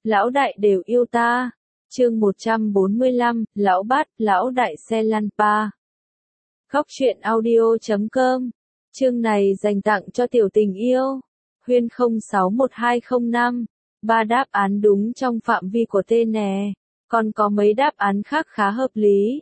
lão đại đều yêu ta. Chương 145, lão bát, lão đại xe lăn pa. Khóc chuyện audio.com. Chương này dành tặng cho tiểu tình yêu. Huyên 061205. 3 đáp án đúng trong phạm vi của tên nè. Còn có mấy đáp án khác khá hợp lý.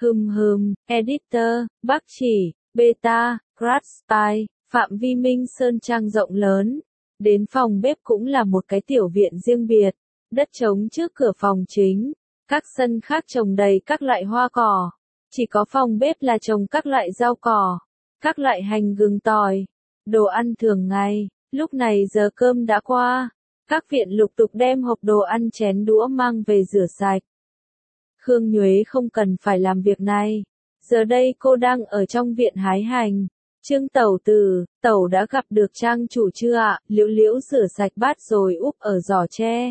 Editor, Bác Chỉ, Beta, Crash Spy, phạm vi Minh Sơn Trang rộng lớn. Đến phòng bếp cũng là một cái tiểu viện riêng biệt. Đất trống trước cửa phòng chính. Các sân khác trồng đầy các loại hoa cỏ. Chỉ có phòng bếp là trồng các loại rau cỏ, các loại hành gừng tỏi, đồ ăn thường ngày. Lúc này giờ cơm đã qua. Các viện lục tục đem hộp đồ ăn chén đũa mang về rửa sạch. Khương Nhuế không cần phải làm việc này. Giờ đây cô đang ở trong viện hái hành. Trương Tẩu Tử, Tẩu đã gặp được trang chủ chưa ạ? Liễu Liễu rửa sạch bát rồi úp ở giỏ tre.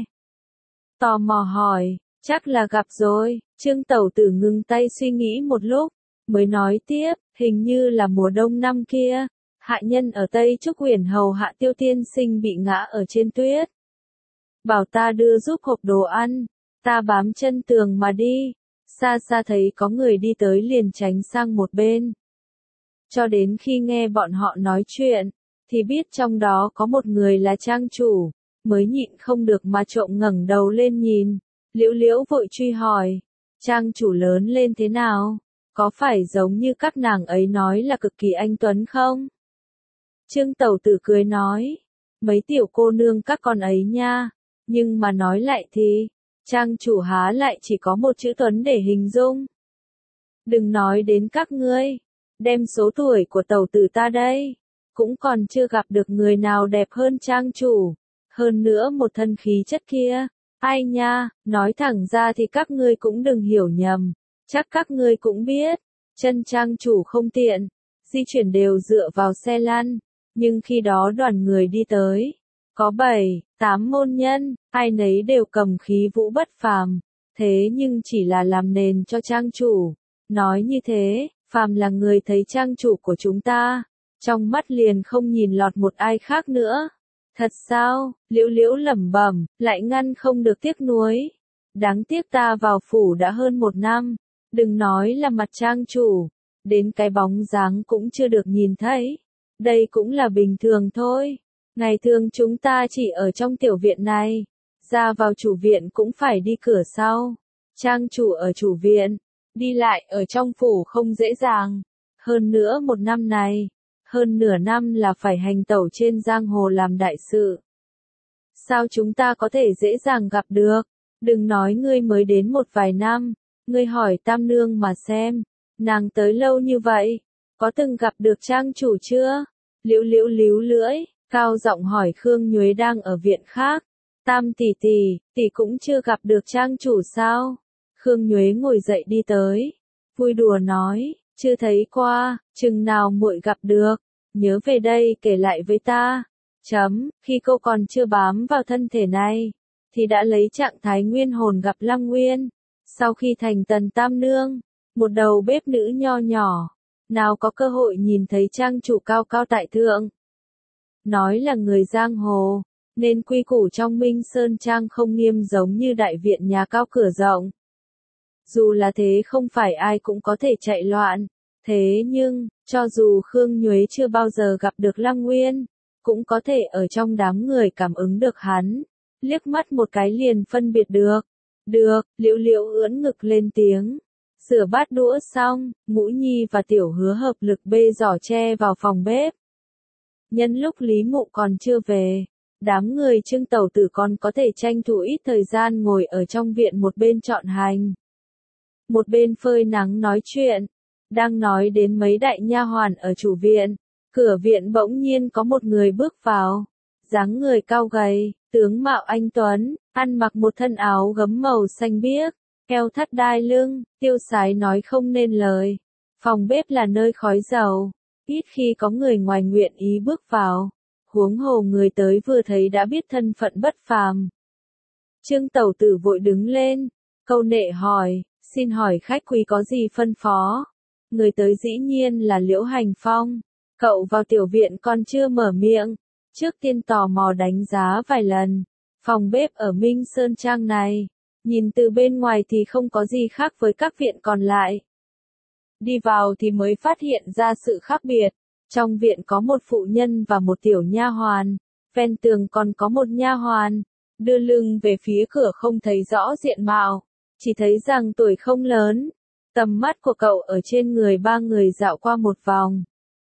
Tò mò hỏi, chắc là gặp rồi. Trương Tẩu Tử ngừng tay suy nghĩ một lúc, mới nói tiếp, hình như là mùa đông năm kia. Hạ nhân ở Tây Trúc Huyền hầu hạ Tiêu tiên sinh bị ngã ở trên tuyết. Bảo ta đưa giúp hộp đồ ăn. Ta bám chân tường mà đi. Xa xa thấy có người đi tới liền tránh sang một bên. Cho đến khi nghe bọn họ nói chuyện, thì biết trong đó có một người là trang chủ, mới nhịn không được mà trộm ngẩng đầu lên nhìn. Liễu Liễu vội truy hỏi, trang chủ lớn lên thế nào? Có phải giống như các nàng ấy nói là cực kỳ anh tuấn không? Trương Tẩu Tử cười nói, mấy tiểu cô nương các con ấy nha, nhưng mà nói lại thì, trang chủ há lại chỉ có một chữ tuấn để hình dung. Đừng nói đến các ngươi, đem số tuổi của Tẩu Tử ta đây, cũng còn chưa gặp được người nào đẹp hơn trang chủ, hơn nữa một thân khí chất kia. Ai nha, nói thẳng ra thì các ngươi cũng đừng hiểu nhầm, chắc các ngươi cũng biết, chân trang chủ không tiện, di chuyển đều dựa vào xe lăn, nhưng khi đó đoàn người đi tới, có 7, 8 môn nhân, ai nấy đều cầm khí vũ bất phàm, thế nhưng chỉ là làm nền cho trang chủ, nói như thế, phàm là người thấy trang chủ của chúng ta, trong mắt liền không nhìn lọt một ai khác nữa. Thật sao? Liễu Liễu lẩm bẩm, lại ngăn không được tiếc nuối. Đáng tiếc ta vào phủ đã hơn 1 năm, đừng nói là mặt trang chủ, đến cái bóng dáng cũng chưa được nhìn thấy. Đây cũng là bình thường thôi. Ngày thường chúng ta chỉ ở trong tiểu viện này, ra vào chủ viện cũng phải đi cửa sau. Trang chủ ở chủ viện, đi lại ở trong phủ không dễ dàng. Hơn nữa 1 năm này, hơn nửa năm là phải hành tẩu trên giang hồ làm đại sự. Sao chúng ta có thể dễ dàng gặp được? Đừng nói ngươi mới đến một vài năm, ngươi hỏi Tam Nương mà xem, nàng tới lâu như vậy, có từng gặp được trang chủ chưa? Liễu Liễu líu lưỡi, cao giọng hỏi Khương Nhuế đang ở viện khác. Tam tỷ tỷ cũng chưa gặp được trang chủ sao? Khương Nhuế ngồi dậy đi tới, vui đùa nói, chưa thấy qua, chừng nào muội gặp được, nhớ về đây kể lại với ta. Khi cô còn chưa bám vào thân thể này, thì đã lấy trạng thái nguyên hồn gặp Lăng Nguyên. Sau khi thành Tần Tam Nương, một đầu bếp nữ nho nhỏ, nào có cơ hội nhìn thấy trang chủ cao cao tại thượng. Nói là người giang hồ, nên quy củ trong Minh Sơn Trang không nghiêm giống như đại viện nhà cao cửa rộng. Dù là thế không phải ai cũng có thể chạy loạn. Thế nhưng, cho dù Khương Nhuế chưa bao giờ gặp được Lăng Nguyên, cũng có thể ở trong đám người cảm ứng được hắn, liếc mắt một cái liền phân biệt được. Được, Liễu Liễu ưỡn ngực lên tiếng. Rửa bát đũa xong, Ngũ Nhi và Tiểu Hứa hợp lực bê giỏ tre vào phòng bếp. Nhân lúc Lý Mụ còn chưa về, đám người Trương Tẩu Tử còn có thể tranh thủ ít thời gian ngồi ở trong viện, một bên chọn hành, một bên phơi nắng nói chuyện. Đang nói đến mấy đại nha hoàn ở chủ viện, cửa viện bỗng nhiên có một người bước vào, dáng người cao gầy, tướng mạo anh tuấn, ăn mặc một thân áo gấm màu xanh biếc, eo thắt đai lưng, tiêu sái nói không nên lời. Phòng bếp là nơi khói dầu, ít khi có người ngoài nguyện ý bước vào, huống hồ người tới vừa thấy đã biết thân phận bất phàm. Trương Tẩu Tử vội đứng lên, câu nệ hỏi, xin hỏi khách quý có gì phân phó? Người tới dĩ nhiên là Liễu Hành Phong. Cậu vào tiểu viện còn chưa mở miệng, trước tiên tò mò đánh giá vài lần, Phòng bếp ở Minh Sơn Trang này, nhìn từ bên ngoài thì không có gì khác với các viện còn lại. Đi vào thì mới phát hiện ra sự khác biệt. Trong viện có một phụ nhân và một tiểu nha hoàn, ven tường còn có một nha hoàn, đưa lưng về phía cửa không thấy rõ diện mạo, chỉ thấy rằng tuổi không lớn. Tầm mắt của cậu ở trên người ba người dạo qua một vòng.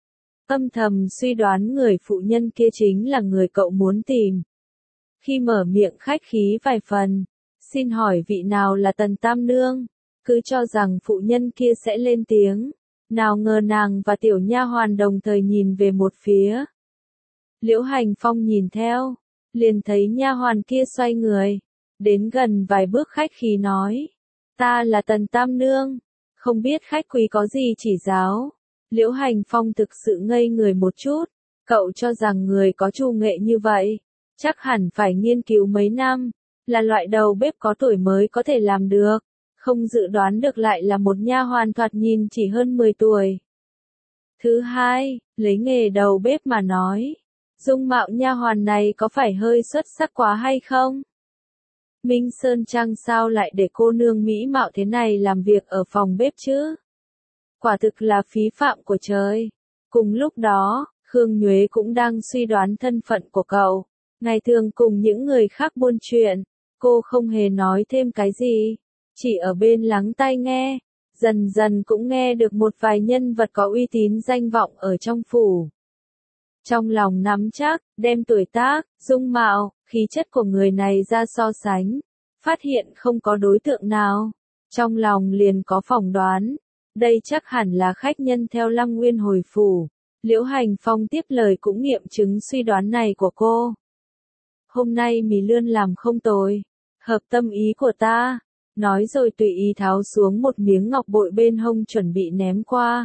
Âm thầm suy đoán người phụ nhân kia chính là người cậu muốn tìm. Khi mở miệng khách khí vài phần, xin hỏi vị nào là Tần Tam Nương, cứ cho rằng phụ nhân kia sẽ lên tiếng. Nào ngờ nàng và tiểu nha hoàn đồng thời nhìn về một phía. Liễu Hành Phong nhìn theo, liền thấy nha hoàn kia xoay người, đến gần vài bước khách khí nói, ta là Tần Tam Nương, không biết khách quý có gì chỉ giáo. Liễu Hành Phong thực sự ngây người một chút, cậu cho rằng người có trù nghệ như vậy, chắc hẳn phải nghiên cứu mấy năm, là loại đầu bếp có tuổi mới có thể làm được. Không dự đoán được lại là một nha hoàn thoạt nhìn chỉ hơn 10 tuổi. Thứ hai, lấy nghề đầu bếp mà nói, dung mạo nha hoàn này có phải hơi xuất sắc quá hay không? Minh Sơn Trang sao lại để cô nương mỹ mạo thế này làm việc ở phòng bếp chứ? Quả thực là phí phạm của trời. Cùng lúc đó, Khương Nhuế cũng đang suy đoán thân phận của cậu. Ngày thường cùng những người khác buôn chuyện, cô không hề nói thêm cái gì. Chỉ ở bên lắng tai nghe, dần dần cũng nghe được một vài nhân vật có uy tín danh vọng ở trong phủ. Trong lòng nắm chắc, đem tuổi tác, dung mạo, khí chất của người này ra so sánh, phát hiện không có đối tượng nào. Trong lòng liền có phỏng đoán, đây chắc hẳn là khách nhân theo Lăng Nguyên hồi phủ. Liễu Hành Phong tiếp lời cũng nghiệm chứng suy đoán này của cô. Hôm nay mì lươn làm không tồi, hợp tâm ý của ta. Nói rồi tùy ý tháo xuống một miếng ngọc bội bên hông chuẩn bị ném qua.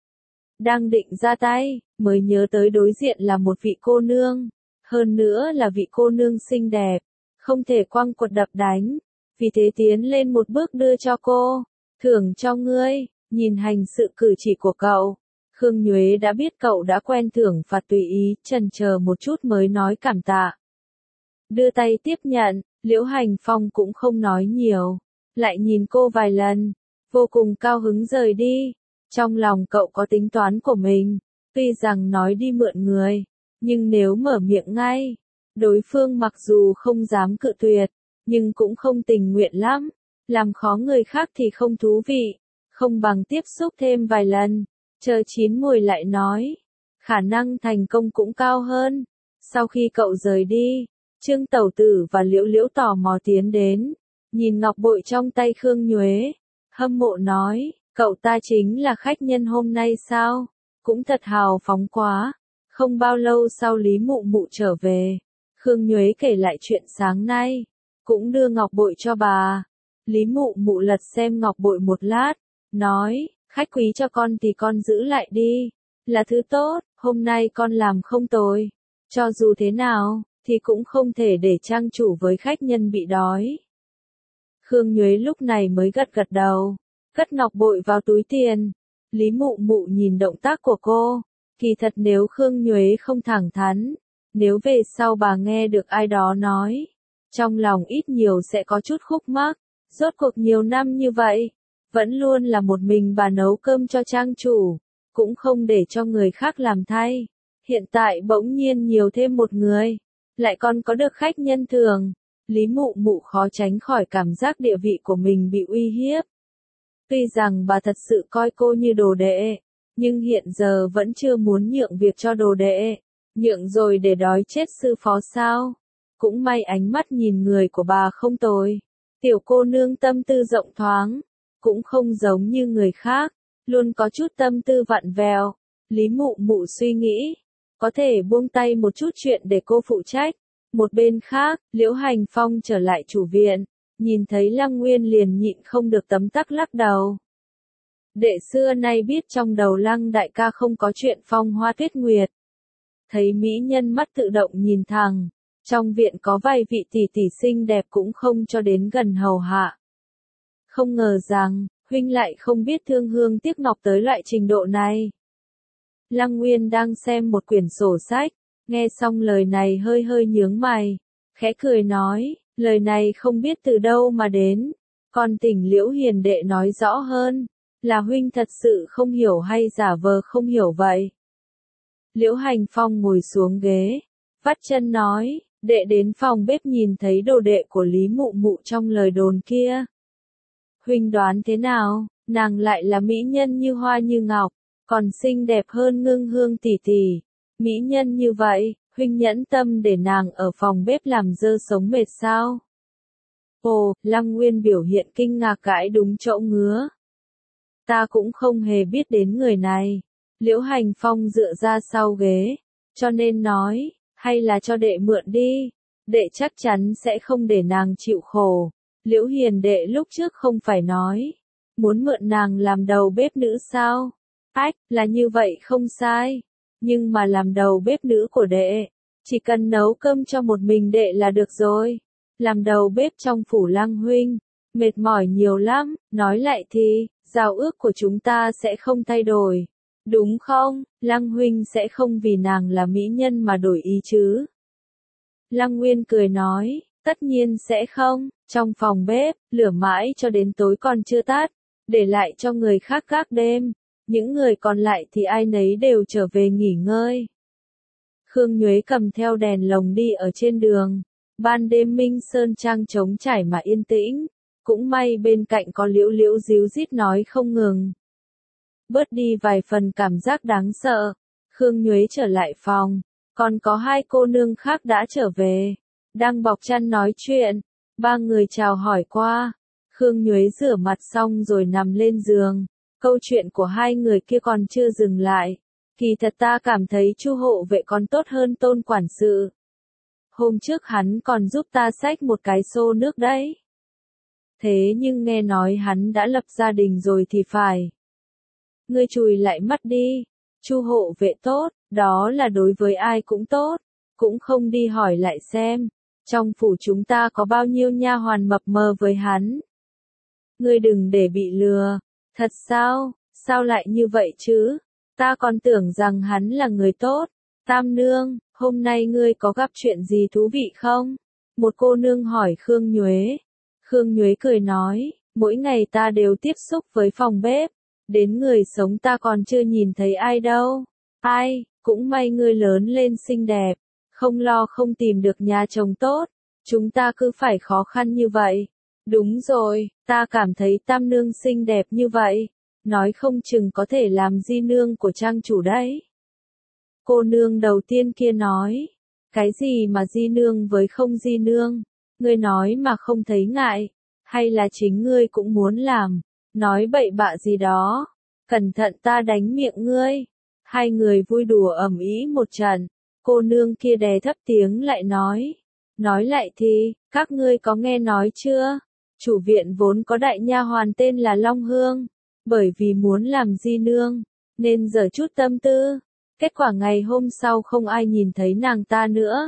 Đang định ra tay, mới nhớ tới đối diện là một vị cô nương. Hơn nữa là vị cô nương xinh đẹp, không thể quăng quật đập đánh. Vì thế tiến lên một bước đưa cho cô. Thưởng cho ngươi, nhìn hành sự cử chỉ của cậu. Khương Nhuế đã biết cậu đã quen thưởng phạt tùy ý, chần chờ một chút mới nói cảm tạ. Đưa tay tiếp nhận, Liễu Hành Phong cũng không nói nhiều. Lại nhìn cô vài lần, vô cùng cao hứng rời đi. Trong lòng cậu có tính toán của mình, tuy rằng nói đi mượn người, nhưng nếu mở miệng ngay, đối phương mặc dù không dám cự tuyệt, nhưng cũng không tình nguyện lắm. Làm khó người khác thì không thú vị, không bằng tiếp xúc thêm vài lần, chờ chín mùi lại nói. Khả năng thành công cũng cao hơn. Sau khi cậu rời đi, Trương Tẩu Tử và Liễu Liễu tò mò tiến đến. Nhìn ngọc bội trong tay Khương Nhuế, hâm mộ nói, cậu ta chính là khách nhân hôm nay sao? Cũng thật hào phóng quá. Không bao lâu sau Lý Mụ Mụ trở về, Khương Nhuế kể lại chuyện sáng nay, cũng đưa ngọc bội cho bà. Lý Mụ Mụ lật xem ngọc bội một lát, nói, khách quý cho con thì con giữ lại đi, là thứ tốt, hôm nay con làm không tồi. Cho dù thế nào, thì cũng không thể để trang chủ với khách nhân bị đói. Khương Nhuế lúc này mới gật gật đầu, cất ngọc bội vào túi tiền. Lý Mụ Mụ nhìn động tác của cô, kỳ thật nếu Khương Nhuế không thẳng thắn, nếu về sau bà nghe được ai đó nói, trong lòng ít nhiều sẽ có chút khúc mắc. Rốt cuộc nhiều năm như vậy, vẫn luôn là một mình bà nấu cơm cho trang chủ, cũng không để cho người khác làm thay. Hiện tại bỗng nhiên nhiều thêm một người, lại còn có được khách nhân thường. Lý Mụ Mụ khó tránh khỏi cảm giác địa vị của mình bị uy hiếp. Tuy rằng bà thật sự coi cô như đồ đệ, nhưng hiện giờ vẫn chưa muốn nhượng việc cho đồ đệ. Nhượng rồi để đói chết sư phó sao? Cũng may ánh mắt nhìn người của bà không tồi. Tiểu cô nương tâm tư rộng thoáng, cũng không giống như người khác, luôn có chút tâm tư vặn vẹo. Lý Mụ Mụ suy nghĩ, có thể buông tay một chút chuyện để cô phụ trách. Một bên khác, Liễu Hành Phong trở lại chủ viện, nhìn thấy Lăng Nguyên liền nhịn không được tấm tắc lắc đầu. Đệ xưa nay biết trong đầu Lăng đại ca không có chuyện phong hoa tuyết nguyệt. Thấy mỹ nhân mắt tự động nhìn thẳng, trong viện có vài vị tỷ tỷ xinh đẹp cũng không cho đến gần hầu hạ. Không ngờ rằng, huynh lại không biết thương hương tiếc ngọc tới loại trình độ này. Lăng Nguyên đang xem một quyển sổ sách, nghe xong lời này hơi hơi nhướng mày, khẽ cười nói, lời này không biết từ đâu mà đến, còn tỉnh Liễu hiền đệ nói rõ hơn, là huynh thật sự không hiểu hay giả vờ không hiểu vậy? Liễu Hành Phong ngồi xuống ghế, vắt chân nói, đệ đến phòng bếp nhìn thấy đồ đệ của Lý Mụ Mụ trong lời đồn kia. Huynh đoán thế nào, nàng lại là mỹ nhân như hoa như ngọc, còn xinh đẹp hơn Ngưng Hương tỷ tỷ. Mỹ nhân như vậy, huynh nhẫn tâm để nàng ở phòng bếp làm dơ sống mệt sao? Ồ, Lăng Nguyên biểu hiện kinh ngạc gãi đúng chỗ ngứa. Ta cũng không hề biết đến người này. Liễu Hành Phong dựa ra sau ghế, cho nên nói, hay là cho đệ mượn đi, đệ chắc chắn sẽ không để nàng chịu khổ. Liễu hiền đệ lúc trước không phải nói, muốn mượn nàng làm đầu bếp nữ sao? Ách, là như vậy không sai, nhưng mà làm đầu bếp nữ của đệ, chỉ cần nấu cơm cho một mình đệ là được rồi. Làm đầu bếp trong phủ Lăng huynh, mệt mỏi nhiều lắm, nói lại thì, giao ước của chúng ta sẽ không thay đổi. Đúng không, Lăng huynh sẽ không vì nàng là mỹ nhân mà đổi ý chứ? Lăng Nguyên cười nói, tất nhiên sẽ không. Trong phòng bếp, lửa mãi cho đến tối còn chưa tắt, để lại cho người khác gác đêm. Những người còn lại thì ai nấy đều trở về nghỉ ngơi. Khương Nhuế cầm theo đèn lồng đi ở trên đường. Ban đêm Minh Sơn Trang trống trải mà yên tĩnh. Cũng may bên cạnh có Liễu Liễu díu dít nói không ngừng. Bớt đi vài phần cảm giác đáng sợ. Khương Nhuế trở lại phòng. Còn có hai cô nương khác đã trở về. Đang bọc chăn nói chuyện. Ba người chào hỏi qua. Khương Nhuế rửa mặt xong rồi nằm lên giường. Câu chuyện của hai người kia còn chưa dừng lại. Kỳ thật ta cảm thấy Chu hộ vệ còn tốt hơn Tôn quản sự. Hôm trước hắn còn giúp ta xách một cái xô nước đấy. Thế nhưng nghe nói hắn đã lập gia đình rồi thì phải. Ngươi chùi lại mắt đi. Chu hộ vệ tốt, đó là đối với ai cũng tốt. Cũng không đi hỏi lại xem. Trong phủ chúng ta có bao nhiêu nha hoàn mập mờ với hắn. Ngươi đừng để bị lừa. Thật sao? Sao lại như vậy chứ? Ta còn tưởng rằng hắn là người tốt. Tam nương, hôm nay ngươi có gặp chuyện gì thú vị không? Một cô nương hỏi Khương Nhuế. Khương Nhuế cười nói, mỗi ngày ta đều tiếp xúc với phòng bếp. Đến người sống ta còn chưa nhìn thấy ai đâu. Ai, cũng may ngươi lớn lên xinh đẹp. Không lo không tìm được nhà chồng tốt. Chúng ta cứ phải khó khăn như vậy. Đúng rồi, ta cảm thấy tam nương xinh đẹp như vậy. Nói không chừng có thể làm di nương của trang chủ đấy. Cô nương đầu tiên kia nói. Cái gì mà di nương với không di nương? Ngươi nói mà không thấy ngại. Hay là chính ngươi cũng muốn làm? Nói bậy bạ gì đó. Cẩn thận ta đánh miệng ngươi. Hai người vui đùa ầm ĩ một trận. Cô nương kia đè thấp tiếng lại nói. Nói lại thì, các ngươi có nghe nói chưa? Chủ viện vốn có đại nha hoàn tên là Long Hương. Bởi vì muốn làm di nương, nên dở chút tâm tư. Kết quả ngày hôm sau không ai nhìn thấy nàng ta nữa.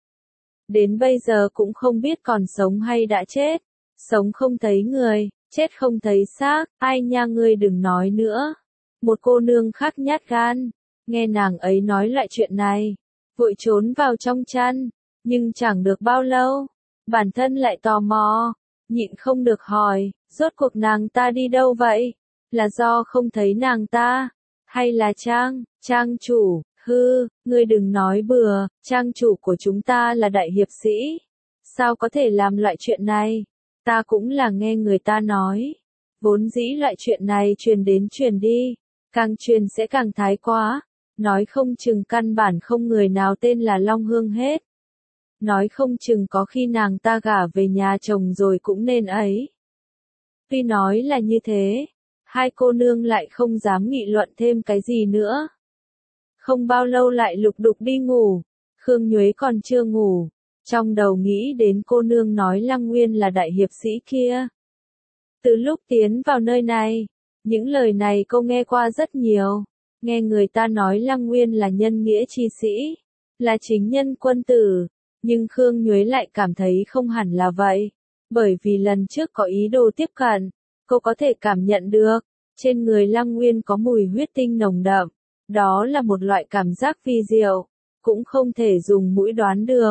Đến bây giờ cũng không biết còn sống hay đã chết. Sống không thấy người, chết không thấy xác, ai nha ngươi đừng nói nữa. Một cô nương khác nhát gan, nghe nàng ấy nói lại chuyện này, vội trốn vào trong chăn, nhưng chẳng được bao lâu, bản thân lại tò mò, nhịn không được hỏi, rốt cuộc nàng ta đi đâu vậy? Là do không thấy nàng ta, hay là trang chủ, ngươi đừng nói bừa, trang chủ của chúng ta là đại hiệp sĩ. Sao có thể làm loại chuyện này? Ta cũng là nghe người ta nói. Vốn dĩ loại chuyện này truyền đến truyền đi, càng truyền sẽ càng thái quá. Nói không chừng căn bản không người nào tên là Long Hương hết. Nói không chừng có khi nàng ta gả về nhà chồng rồi cũng nên ấy. Tuy nói là như thế, hai cô nương lại không dám nghị luận thêm cái gì nữa. Không bao lâu lại lục đục đi ngủ. Khương Nhuế còn chưa ngủ. Trong đầu nghĩ đến cô nương nói Lăng Nguyên là đại hiệp sĩ kia. Từ lúc tiến vào nơi này, những lời này cô nghe qua rất nhiều. Nghe người ta nói Lăng Nguyên là nhân nghĩa chi sĩ, là chính nhân quân tử. Nhưng Khương Nhuế lại cảm thấy không hẳn là vậy. Bởi vì lần trước có ý đồ tiếp cận, cô có thể cảm nhận được, trên người Lăng Nguyên có mùi huyết tinh nồng đậm. Đó là một loại cảm giác vi diệu, cũng không thể dùng mũi đoán được.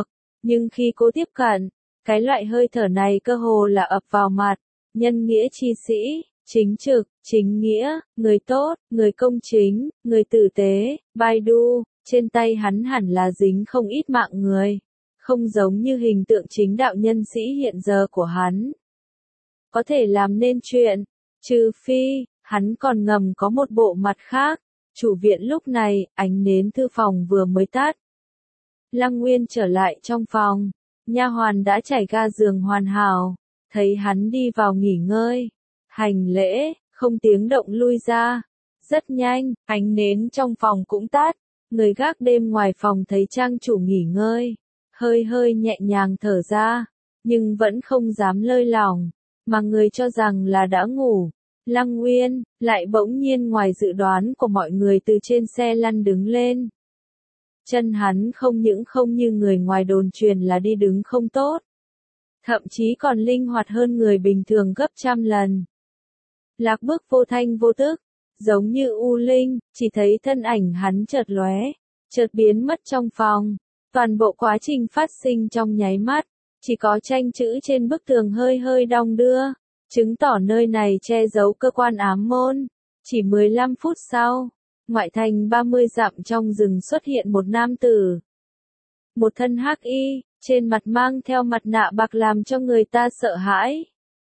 Nhưng khi cô tiếp cận, cái loại hơi thở này cơ hồ là ập vào mặt, nhân nghĩa chi sĩ, chính trực, chính nghĩa, người tốt, người công chính, người tử tế, Baidu, trên tay hắn hẳn là dính không ít mạng người, không giống như hình tượng chính đạo nhân sĩ hiện giờ của hắn. Có thể làm nên chuyện, trừ phi, hắn còn ngầm có một bộ mặt khác. Chủ viện lúc này, ánh nến thư phòng vừa mới tắt. Lăng Nguyên trở lại trong phòng, nha hoàn đã trải ga giường hoàn hảo, thấy hắn đi vào nghỉ ngơi, hành lễ, không tiếng động lui ra. Rất nhanh, ánh nến trong phòng cũng tắt, người gác đêm ngoài phòng thấy trang chủ nghỉ ngơi, hơi hơi nhẹ nhàng thở ra, nhưng vẫn không dám lơi lỏng, mà người cho rằng là đã ngủ. Lăng Nguyên, lại bỗng nhiên ngoài dự đoán của mọi người từ trên xe lăn đứng lên. Chân hắn không những không như người ngoài đồn truyền là đi đứng không tốt, thậm chí còn linh hoạt hơn người bình thường gấp trăm lần. Lạc bước vô thanh vô tức, giống như u linh, chỉ thấy thân ảnh hắn chợt lóe, chợt biến mất trong phòng. Toàn bộ quá trình phát sinh trong nháy mắt, chỉ có tranh chữ trên bức tường hơi hơi đong đưa, chứng tỏ nơi này che giấu cơ quan ám môn. Chỉ 15 phút sau, ngoại thành 30 dặm trong rừng xuất hiện một nam tử. Một thân hắc y, trên mặt mang theo mặt nạ bạc làm cho người ta sợ hãi.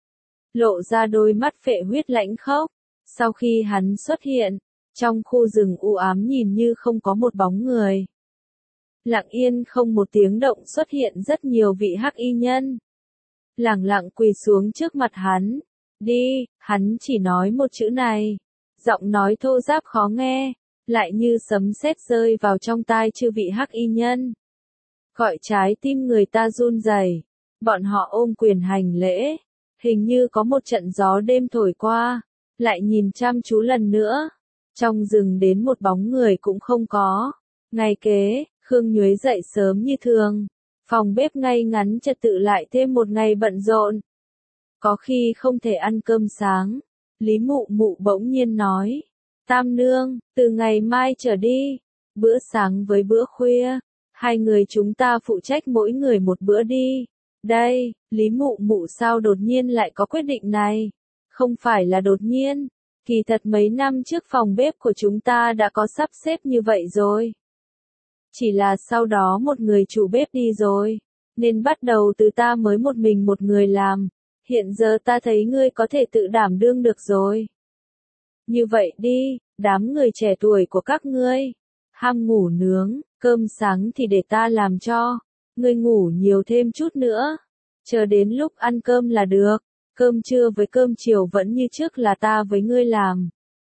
Lộ ra đôi mắt phệ huyết lãnh khốc. Sau khi hắn xuất hiện, trong khu rừng u ám nhìn như không có một bóng người. Lặng yên không một tiếng động xuất hiện rất nhiều vị hắc y nhân. Lẳng lặng quỳ xuống trước mặt hắn. Đi, hắn chỉ nói một chữ này. Giọng nói thô ráp khó nghe, lại như sấm sét rơi vào trong tai chư vị hắc y nhân. Gọi trái tim người ta run rẩy. Bọn họ ôm quyền hành lễ. Hình như có một trận gió đêm thổi qua. Lại nhìn chăm chú lần nữa. Trong rừng đến một bóng người cũng không có. Ngày kế, Khương Nhuế dậy sớm như thường. Phòng bếp ngay ngắn trật tự lại thêm một ngày bận rộn. Có khi không thể ăn cơm sáng. Lý Mụ Mụ bỗng nhiên nói. Tam nương, từ ngày mai trở đi, bữa sáng với bữa khuya, hai người chúng ta phụ trách mỗi người một bữa đi. Đây, Lý Mụ Mụ sao đột nhiên lại có quyết định này? Không phải là đột nhiên, kỳ thật mấy năm trước phòng bếp của chúng ta đã có sắp xếp như vậy rồi. Chỉ là sau đó một người chủ bếp đi rồi, nên bắt đầu từ ta mới một mình một người làm. Hiện giờ ta thấy ngươi có thể tự đảm đương được rồi. Như vậy đi, đám người trẻ tuổi của các ngươi, ham ngủ nướng, cơm sáng thì để ta làm cho, ngươi ngủ nhiều thêm chút nữa, chờ đến lúc ăn cơm là được, cơm trưa với cơm chiều vẫn như trước là ta với ngươi làm.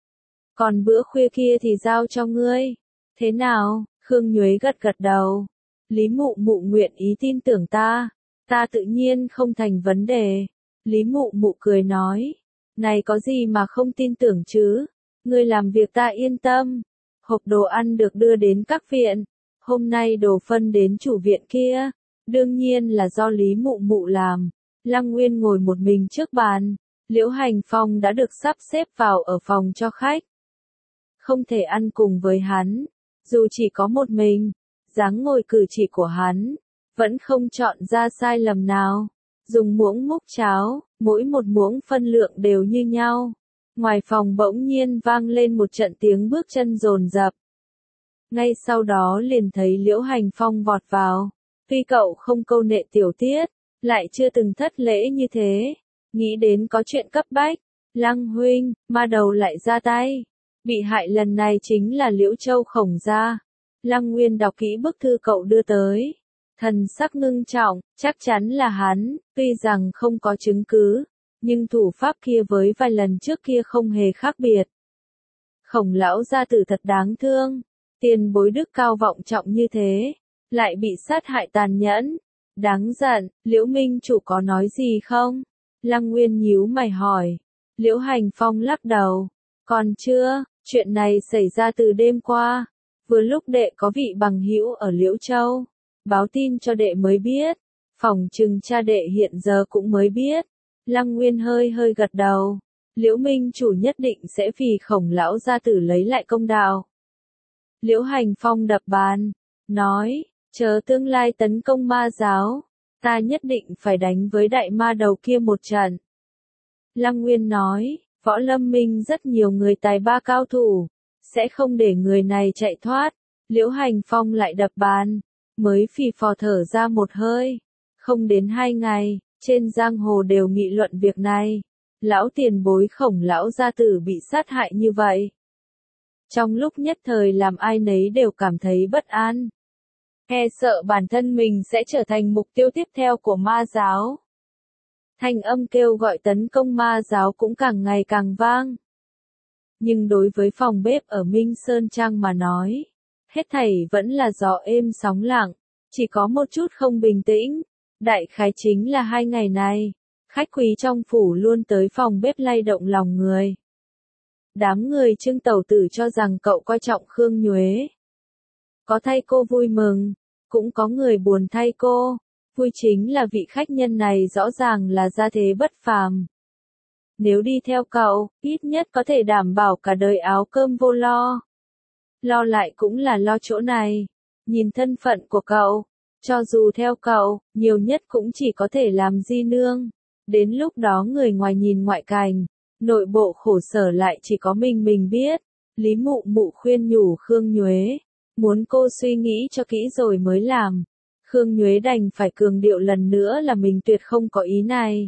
Còn bữa khuya kia thì giao cho ngươi. Thế nào? Khương Nhuế gật gật đầu. Lý Mụ Mụ nguyện ý tin tưởng ta tự nhiên không thành vấn đề. Lý Mụ Mụ cười nói, này có gì mà không tin tưởng chứ, ngươi làm việc ta yên tâm. Hộp đồ ăn được đưa đến các viện, hôm nay đồ phân đến chủ viện kia, đương nhiên là do Lý Mụ Mụ làm. Lăng Nguyên ngồi một mình trước bàn, Liễu Hành Phong đã được sắp xếp vào ở phòng cho khách. Không thể ăn cùng với hắn, dù chỉ có một mình, dáng ngồi cử chỉ của hắn, vẫn không chọn ra sai lầm nào. Dùng muỗng múc cháo, mỗi một muỗng phân lượng đều như nhau. Ngoài phòng bỗng nhiên vang lên một trận tiếng bước chân dồn dập. Ngay sau đó liền thấy Liễu Hành Phong vọt vào. Tuy cậu không câu nệ tiểu tiết, lại chưa từng thất lễ như thế. Nghĩ đến có chuyện cấp bách, Lăng huynh, ma đầu lại ra tay. Bị hại lần này chính là Liễu Châu Khổng gia. Lăng Nguyên đọc kỹ bức thư cậu đưa tới. Thần sắc ngưng trọng, chắc chắn là hắn, tuy rằng không có chứng cứ, nhưng thủ pháp kia với vài lần trước kia không hề khác biệt. Khổng lão gia tử thật đáng thương, tiền bối đức cao vọng trọng như thế, lại bị sát hại tàn nhẫn, đáng giận. Liễu Minh chủ có nói gì không? Lăng Nguyên nhíu mày hỏi. Liễu Hành Phong lắc đầu, còn chưa, chuyện này xảy ra từ đêm qua, vừa lúc đệ có vị bằng hữu ở Liễu Châu báo tin cho đệ mới biết, phỏng chừng cha đệ hiện giờ cũng mới biết. Lăng Nguyên hơi hơi gật đầu, Liễu Minh chủ nhất định sẽ vì Khổng lão gia tử lấy lại công đạo. Liễu Hành Phong đập bàn, nói, Chờ tương lai tấn công ma giáo, ta nhất định phải đánh với đại ma đầu kia một trận. Lăng Nguyên nói, Võ Lâm Minh rất nhiều người tài ba cao thủ, sẽ không để người này chạy thoát. Liễu Hành Phong lại đập bàn, mới phì phò thở ra một hơi. Không đến 2 ngày, trên giang hồ đều nghị luận việc này. Lão tiền bối Khổng lão gia tử bị sát hại như vậy. Trong lúc nhất thời làm ai nấy đều cảm thấy bất an. E sợ bản thân mình sẽ trở thành mục tiêu tiếp theo của ma giáo. Thanh âm kêu gọi tấn công ma giáo cũng càng ngày càng vang. Nhưng đối với phòng bếp ở Minh Sơn Trang mà nói, hết thảy vẫn là gió êm sóng lặng, chỉ có một chút không bình tĩnh. Đại khái chính là 2 ngày này, khách quý trong phủ luôn tới phòng bếp lay động lòng người. Đám người Trương Tẩu Tử cho rằng cậu coi trọng Khương Nhuế. Có thay cô vui mừng, cũng có người buồn thay cô. Vui chính là vị khách nhân này rõ ràng là gia thế bất phàm. Nếu đi theo cậu, ít nhất có thể đảm bảo cả đời áo cơm vô lo. Lo lại cũng là lo chỗ này. Nhìn thân phận của cậu, cho dù theo cậu, nhiều nhất cũng chỉ có thể làm di nương. Đến lúc đó người ngoài nhìn ngoại cảnh, nội bộ khổ sở lại chỉ có mình biết. Lý Mụ Mụ khuyên nhủ Khương Nhuế, muốn cô suy nghĩ cho kỹ rồi mới làm. Khương Nhuế đành phải cường điệu lần nữa là mình tuyệt không có ý này.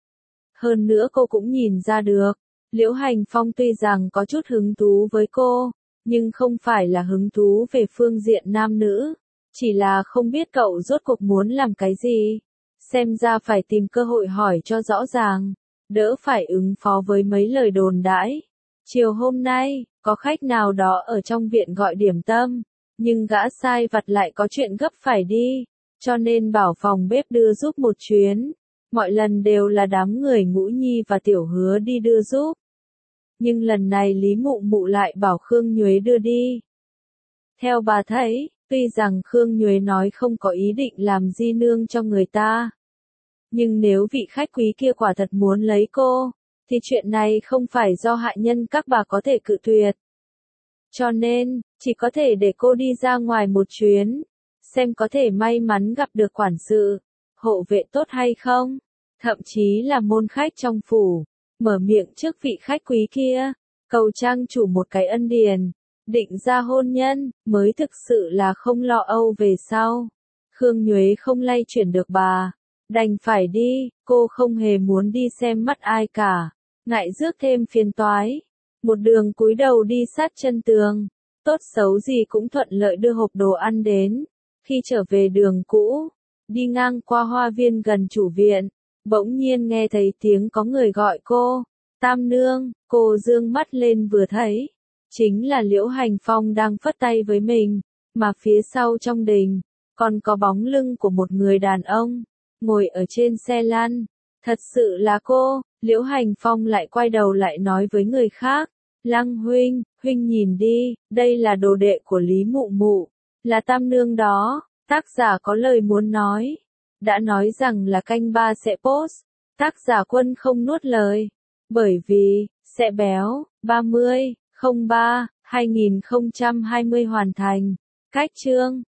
Hơn nữa cô cũng nhìn ra được, Liễu Hành Phong tuy rằng có chút hứng thú với cô, nhưng không phải là hứng thú về phương diện nam nữ, chỉ là không biết cậu rốt cuộc muốn làm cái gì. Xem ra phải tìm cơ hội hỏi cho rõ ràng, đỡ phải ứng phó với mấy lời đồn đãi. Chiều hôm nay, có khách nào đó ở trong viện gọi điểm tâm, nhưng gã sai vặt lại có chuyện gấp phải đi, cho nên bảo phòng bếp đưa giúp một chuyến. Mọi lần đều là đám người Ngũ Nhi và Tiểu Hứa đi đưa giúp. Nhưng lần này Lý Mụ Mụ lại bảo Khương Nhuế đưa đi. Theo bà thấy, tuy rằng Khương Nhuế nói không có ý định làm di nương cho người ta. Nhưng nếu vị khách quý kia quả thật muốn lấy cô, thì chuyện này không phải do hạ nhân các bà có thể cự tuyệt. Cho nên, chỉ có thể để cô đi ra ngoài một chuyến, xem có thể may mắn gặp được quản sự, hộ vệ tốt hay không, thậm chí là môn khách trong phủ, mở miệng trước vị khách quý kia, cầu trang chủ một cái ân điển, định ra hôn nhân, mới thực sự là không lo âu về sau. Khương Nhuế không lay chuyển được bà, đành phải đi, cô không hề muốn đi xem mắt ai cả, ngại rước thêm phiền toái. Một đường cúi đầu đi sát chân tường, tốt xấu gì cũng thuận lợi đưa hộp đồ ăn đến. Khi trở về đường cũ, đi ngang qua hoa viên gần chủ viện, bỗng nhiên nghe thấy tiếng có người gọi cô, Tam Nương. Cô dương mắt lên vừa thấy, chính là Liễu Hành Phong đang phất tay với mình, mà phía sau trong đình, còn có bóng lưng của một người đàn ông, ngồi ở trên xe lăn. Thật sự là cô. Liễu Hành Phong lại quay đầu lại nói với người khác, Lăng huynh, huynh nhìn đi, đây là đồ đệ của Lý Mụ Mụ, là Tam Nương đó. Tác giả có lời muốn nói, đã nói rằng là canh 3 sẽ post, tác giả Quân không nuốt lời, bởi vì, sẽ béo, 30/03/2020 hoàn thành, cách chương.